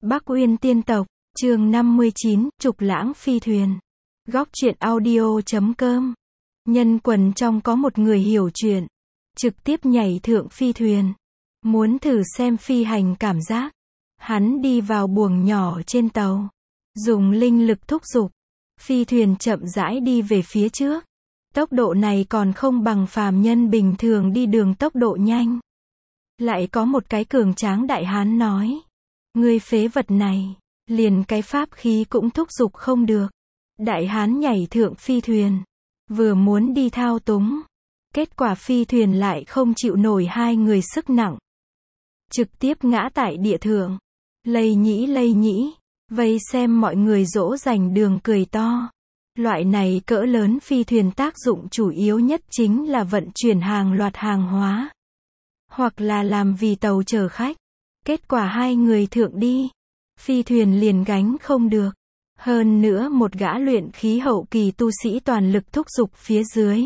Bắc Uyên Tiên Tộc, chương 59, Trục Lãng Phi Thuyền. Góc truyện audio.com. Nhân quần trong có một người hiểu chuyện, trực tiếp nhảy thượng phi thuyền. Muốn thử xem phi hành cảm giác. Hắn đi vào buồng nhỏ trên tàu, dùng linh lực thúc giục. Phi thuyền chậm rãi đi về phía trước. Tốc độ này còn không bằng phàm nhân bình thường đi đường tốc độ nhanh. Lại có một cái cường tráng đại hán nói: "Ngươi phế vật này, liền cái pháp khí cũng thúc giục không được." Đại hán nhảy thượng phi thuyền, vừa muốn đi thao túng, kết quả phi thuyền lại không chịu nổi hai người sức nặng, trực tiếp ngã tại địa thượng. Lây nhĩ, vây xem mọi người dỗ dành đường cười to. Loại này cỡ lớn phi thuyền tác dụng chủ yếu nhất chính là vận chuyển hàng loạt hàng hóa, hoặc là làm vì tàu chở khách. Kết quả hai người thượng đi, phi thuyền liền gánh không được. Hơn nữa một gã luyện khí hậu kỳ tu sĩ toàn lực thúc giục phía dưới,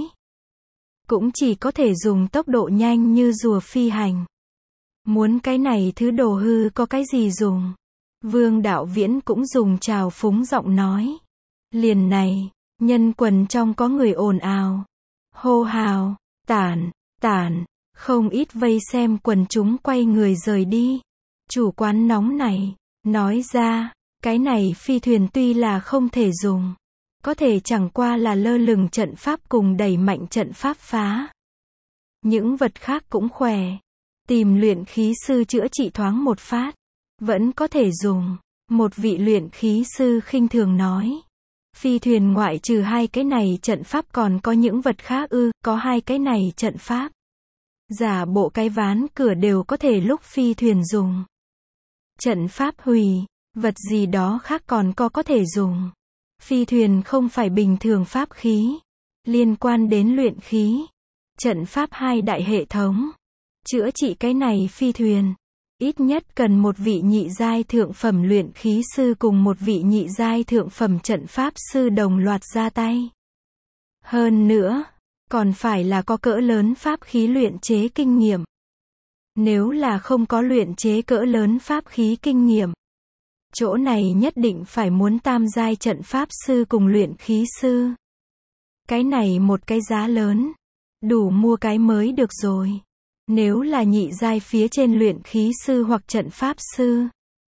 cũng chỉ có thể dùng tốc độ nhanh như rùa phi hành. Muốn cái này thứ đồ hư có cái gì dùng? Vương Đạo Viễn cũng dùng trào phúng giọng nói. Liền này, nhân quần trong có người ồn ào, hô hào, tản, không ít vây xem quần chúng quay người rời đi. Chủ quán nóng này, nói ra, cái này phi thuyền tuy là không thể dùng, có thể chẳng qua là lơ lửng trận pháp cùng đẩy mạnh trận pháp phá. Những vật khác cũng khỏe, tìm luyện khí sư chữa trị thoáng một phát, vẫn có thể dùng. Một vị luyện khí sư khinh thường nói: "Phi thuyền ngoại trừ hai cái này trận pháp còn có những vật khác ư?" "Có hai cái này trận pháp. Giả bộ cái ván cửa đều có thể lúc phi thuyền dùng. Trận pháp hủy, vật gì đó khác còn có thể dùng. Phi thuyền không phải bình thường pháp khí, liên quan đến luyện khí. Trận pháp hai đại hệ thống. Chữa trị cái này phi thuyền, ít nhất cần một vị nhị giai thượng phẩm luyện khí sư cùng một vị nhị giai thượng phẩm trận pháp sư đồng loạt ra tay. Hơn nữa, còn phải là có cỡ lớn pháp khí luyện chế kinh nghiệm. Nếu là không có luyện chế cỡ lớn pháp khí kinh nghiệm, chỗ này nhất định phải muốn tam giai trận pháp sư cùng luyện khí sư. Cái này một cái giá lớn, đủ mua cái mới được rồi. Nếu là nhị giai phía trên luyện khí sư hoặc trận pháp sư,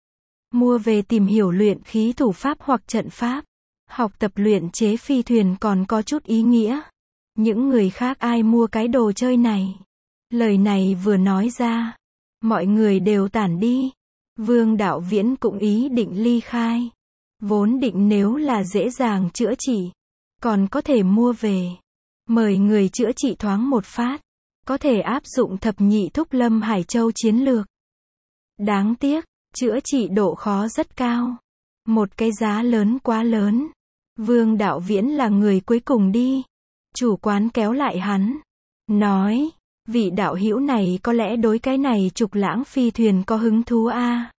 mua về tìm hiểu luyện khí thủ pháp hoặc trận pháp, học tập luyện chế phi thuyền còn có chút ý nghĩa. Những người khác ai mua cái đồ chơi này?" Lời này vừa nói ra, mọi người đều tản đi. Vương Đạo Viễn cũng ý định ly khai. Vốn định nếu là dễ dàng chữa trị, còn có thể mua về, mời người chữa trị thoáng một phát, có thể áp dụng thập nhị thúc lâm Hải Châu chiến lược. Đáng tiếc, chữa trị độ khó rất cao. Một cái giá lớn quá lớn. Vương Đạo Viễn là người cuối cùng đi. Chủ quán kéo lại hắn, nói: "Vị đạo hữu này có lẽ đối cái này trục lãng phi thuyền có hứng thú a?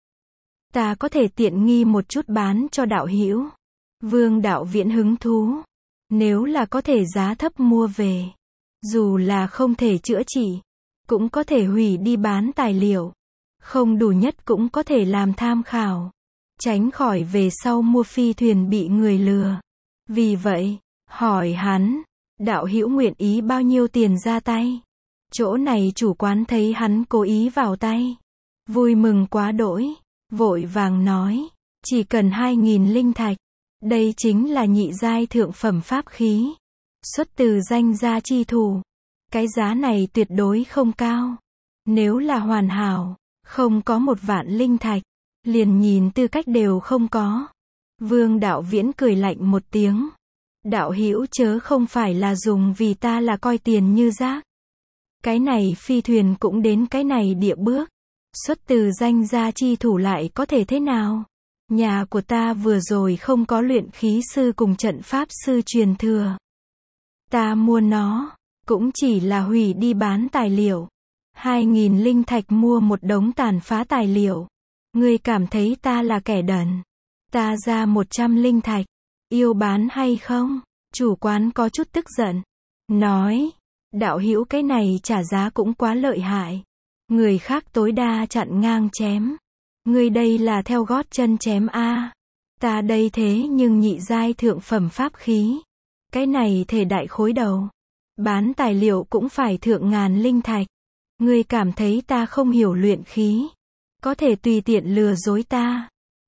Ta có thể tiện nghi một chút bán cho đạo hữu." Vương Đạo Viễn hứng thú. Nếu là có thể giá thấp mua về, dù là không thể chữa trị, cũng có thể hủy đi bán tài liệu. Không đủ nhất cũng có thể làm tham khảo, tránh khỏi về sau mua phi thuyền bị người lừa. Vì vậy, hỏi hắn: "Đạo hữu nguyện ý bao nhiêu tiền ra tay?" Chỗ này chủ quán thấy hắn cố ý vào tay, vui mừng quá đỗi, vội vàng nói: "Chỉ cần 2.000 linh thạch. Đây chính là nhị giai thượng phẩm pháp khí, xuất từ danh gia chi thủ. Cái giá này tuyệt đối không cao. Nếu là hoàn hảo, không có 1.000.000 linh thạch, liền nhìn tư cách đều không có." Vương Đạo Viễn cười lạnh một tiếng: "Đạo hữu chớ không phải là dùng vì ta là coi tiền như rác. Cái này phi thuyền cũng đến cái này địa bước, xuất từ danh gia chi thủ lại có thể thế nào? Nhà của ta vừa rồi không có luyện khí sư cùng trận pháp sư truyền thừa. Ta mua nó, cũng chỉ là hủy đi bán tài liệu. 2.000 linh thạch mua một đống tàn phá tài liệu. Ngươi cảm thấy ta là kẻ đần? Ta ra 100 linh thạch, yêu bán hay không?" Chủ quán có chút tức giận, nói: "Đạo hữu cái này trả giá cũng quá lợi hại. Người khác tối đa chặn ngang chém. Ngươi đây là theo gót chân chém a. Ta đây thế nhưng nhị giai thượng phẩm pháp khí. Cái này thể đại khối đầu. Bán tài liệu cũng phải thượng ngàn linh thạch. Ngươi cảm thấy ta không hiểu luyện khí. Có thể tùy tiện lừa dối ta.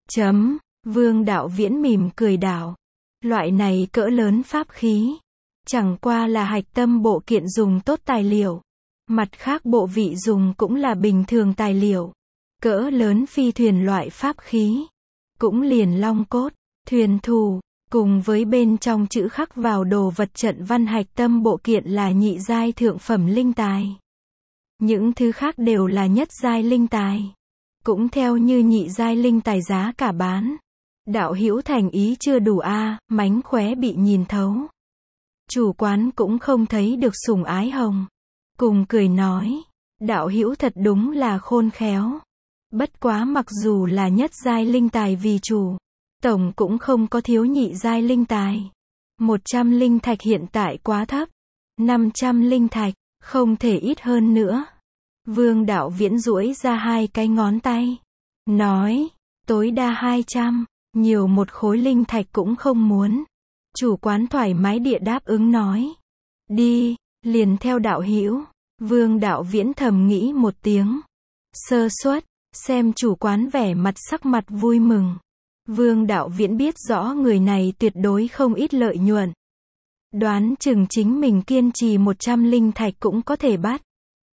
Vương Đạo Viễn mỉm cười đảo. Loại này cỡ lớn pháp khí. Chẳng qua là hạch tâm bộ kiện dùng tốt tài liệu. Mặt khác bộ vị dùng cũng là bình thường tài liệu. Cỡ lớn phi thuyền loại pháp khí. Cũng liền long cốt, thuyền thù, cùng với bên trong chữ khắc vào đồ vật trận văn hạch tâm bộ kiện là nhị giai thượng phẩm linh tài. Những thứ khác đều là nhất giai linh tài. Cũng theo như nhị giai linh tài giá cả bán. Đạo hữu thành ý chưa đủ a, mánh khóe bị nhìn thấu. Chủ quán cũng không thấy được sủng ái hồng. Cùng cười nói, đạo hữu thật đúng là khôn khéo. Bất quá mặc dù là nhất giai linh tài vì chủ, tổng cũng không có thiếu nhị giai linh tài. 100 linh thạch hiện tại quá thấp. 500 linh thạch, không thể ít hơn nữa. Vương Đạo Viễn duỗi ra hai cái ngón tay. Nói, tối đa 200, nhiều một khối linh thạch cũng không muốn. Chủ quán thoải mái địa đáp ứng nói. Đi, liền theo đạo hữu. Vương Đạo Viễn thầm nghĩ một tiếng. Sơ suất, xem chủ quán vẻ mặt sắc mặt vui mừng. Vương Đạo Viễn biết rõ người này tuyệt đối không ít lợi nhuận. Đoán chừng chính mình kiên trì 100 linh thạch cũng có thể bắt.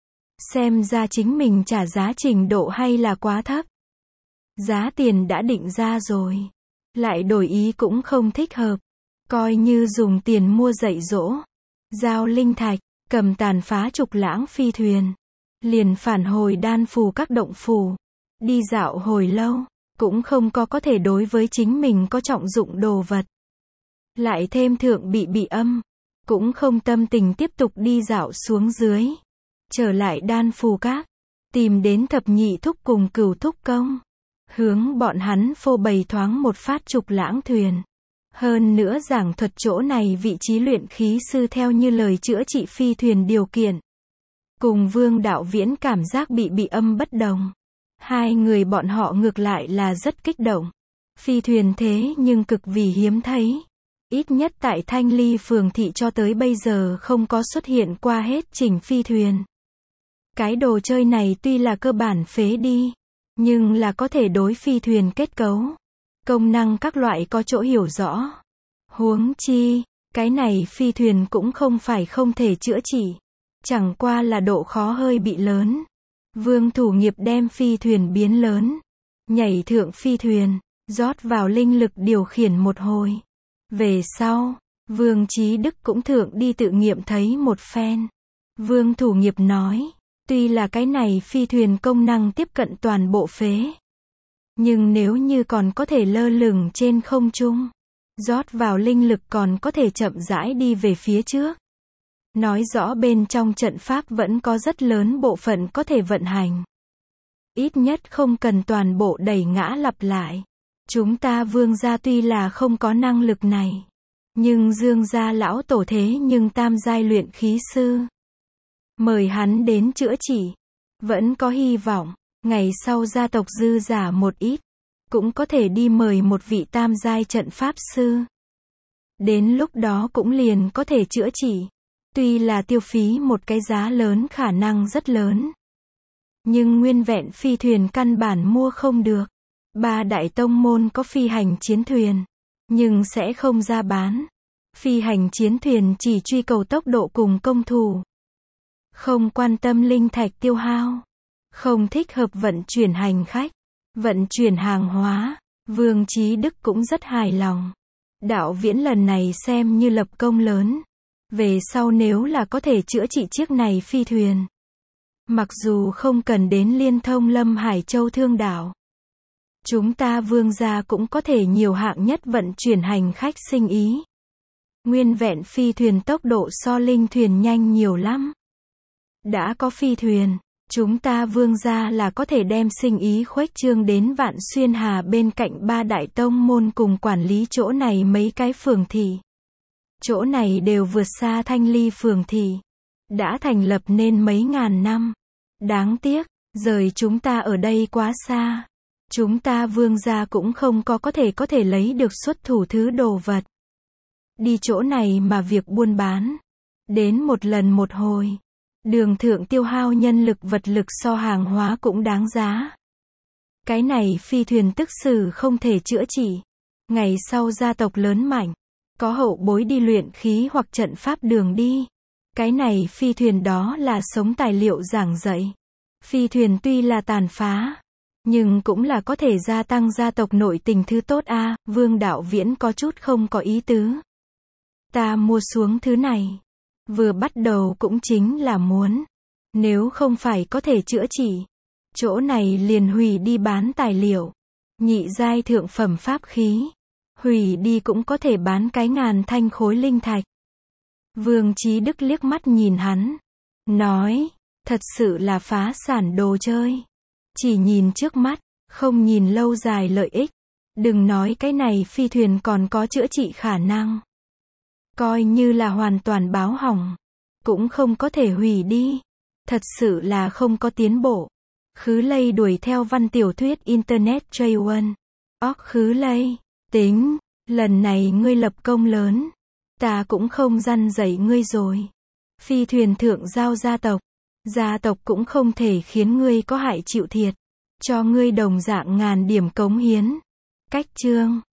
Xem ra chính mình trả giá trình độ hay là quá thấp. Giá tiền đã định ra rồi. Lại đổi ý cũng không thích hợp. Coi như dùng tiền mua dạy dỗ. Giao linh thạch, cầm tàn phá trục lãng phi thuyền. Liền phản hồi đan phù các động phủ. Đi dạo hồi lâu, cũng không có thể đối với chính mình có trọng dụng đồ vật. Lại thêm thượng bị âm. Cũng không tâm tình tiếp tục đi dạo xuống dưới. Trở lại đan phù các. Tìm đến thập nhị thúc cùng cửu thúc công. Hướng bọn hắn phô bày thoáng một phát trục lãng thuyền. Hơn nữa giảng thuật chỗ này vị trí luyện khí sư theo như lời chữa trị phi thuyền điều kiện. Cùng Vương Đạo Viễn cảm giác bị âm bất đồng. Hai người bọn họ ngược lại là rất kích động. Phi thuyền thế nhưng cực vì hiếm thấy. Ít nhất tại Thanh Ly phường thị cho tới bây giờ không có xuất hiện qua hết chỉnh phi thuyền. Cái đồ chơi này tuy là cơ bản phế đi, nhưng là có thể đối phi thuyền kết cấu, công năng các loại có chỗ hiểu rõ. Huống chi, cái này phi thuyền cũng không phải không thể chữa trị. Chẳng qua là độ khó hơi bị lớn. Vương thủ nghiệp đem phi thuyền biến lớn. Nhảy thượng phi thuyền, rót vào linh lực điều khiển một hồi. Về sau, Vương Chí Đức cũng thượng đi tự nghiệm thấy một phen. Vương thủ nghiệp nói, tuy là cái này phi thuyền công năng tiếp cận toàn bộ phế. Nhưng nếu như còn có thể lơ lửng trên không trung, rót vào linh lực còn có thể chậm rãi đi về phía trước. Nói rõ bên trong trận pháp vẫn có rất lớn bộ phận có thể vận hành. Ít nhất không cần toàn bộ đẩy ngã lặp lại. Chúng ta Vương gia tuy là không có năng lực này. Nhưng Dương gia lão tổ thế nhưng tam giai luyện khí sư. Mời hắn đến chữa trị. Vẫn có hy vọng. Ngày sau gia tộc dư giả một ít. Cũng có thể đi mời một vị tam giai trận pháp sư. Đến lúc đó cũng liền có thể chữa trị. Tuy là tiêu phí một cái giá lớn khả năng rất lớn. Nhưng nguyên vẹn phi thuyền căn bản mua không được. Ba đại tông môn có phi hành chiến thuyền. Nhưng sẽ không ra bán. Phi hành chiến thuyền chỉ truy cầu tốc độ cùng công thủ. Không quan tâm linh thạch tiêu hao. Không thích hợp vận chuyển hành khách. Vận chuyển hàng hóa. Vương Chí Đức cũng rất hài lòng. Đạo Viễn lần này xem như lập công lớn. Về sau nếu là có thể chữa trị chiếc này phi thuyền. Mặc dù không cần đến liên thông Lâm Hải Châu Thương Đảo. Chúng ta Vương gia cũng có thể nhiều hạng nhất vận chuyển hành khách sinh ý. Nguyên vẹn phi thuyền tốc độ so linh thuyền nhanh nhiều lắm. Đã có phi thuyền, chúng ta Vương gia là có thể đem sinh ý khuếch trương đến Vạn Xuyên Hà bên cạnh ba đại tông môn cùng quản lý chỗ này mấy cái phường thị. Chỗ này đều vượt xa Thanh Ly phường thị. Đã thành lập nên mấy ngàn năm. Đáng tiếc, rời chúng ta ở đây quá xa. Chúng ta vương gia cũng không có thể lấy được xuất thủ thứ đồ vật. Đi chỗ này mà việc buôn bán. Đến một lần một hồi. Đường thượng tiêu hao nhân lực vật lực so hàng hóa cũng đáng giá. Cái này phi thuyền tức xử không thể chữa trị. Ngày sau gia tộc lớn mạnh. Có hậu bối đi luyện khí hoặc trận pháp đường đi. Cái này phi thuyền đó là sống tài liệu giảng dạy. Phi thuyền tuy là tàn phá, nhưng cũng là có thể gia tăng gia tộc nội tình thứ tốt a. Vương Đạo Viễn có chút không có ý tứ. Ta mua xuống thứ này. Vừa bắt đầu cũng chính là muốn. Nếu không phải có thể chữa trị. Chỗ này liền hủy đi bán tài liệu. Nhị giai thượng phẩm pháp khí. Hủy đi cũng có thể bán cái 1000 thanh khối linh thạch. Vương Chí Đức liếc mắt nhìn hắn. Nói, thật sự là phá sản đồ chơi. Chỉ nhìn trước mắt, không nhìn lâu dài lợi ích. Đừng nói cái này phi thuyền còn có chữa trị khả năng. Coi như là hoàn toàn báo hỏng. Cũng không có thể hủy đi. Thật sự là không có tiến bộ. Khứ Lây đuổi theo văn tiểu thuyết Internet J1. Khứ Lây, tính, lần này ngươi lập công lớn. Ta cũng không răn dạy ngươi rồi. Phi thuyền thượng giao gia tộc. Gia tộc cũng không thể khiến ngươi có hại chịu thiệt. Cho ngươi đồng dạng 1000 điểm cống hiến. Cách chương.